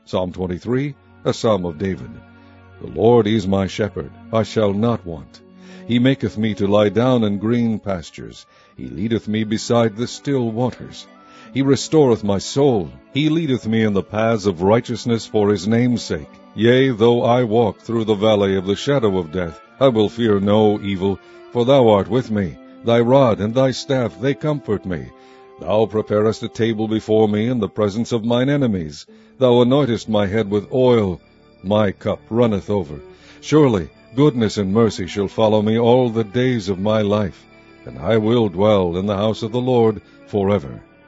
Psalm 23, a psalm of David. The Lord is my shepherd, I shall not want. He maketh me to lie down in green pastures. He leadeth me beside the still waters. He restoreth my soul. He leadeth me in the paths of righteousness for his name's sake. Yea, though I walk through the valley of the shadow of death, I will fear no evil, for thou art with me. Thy rod and thy staff, they comfort me. Thou preparest a table before me in the presence of mine enemies. Thou anointest my head with oil. My cup runneth over. Surely goodness and mercy shall follow me all the days of my life, and I will dwell in the house of the Lord forever.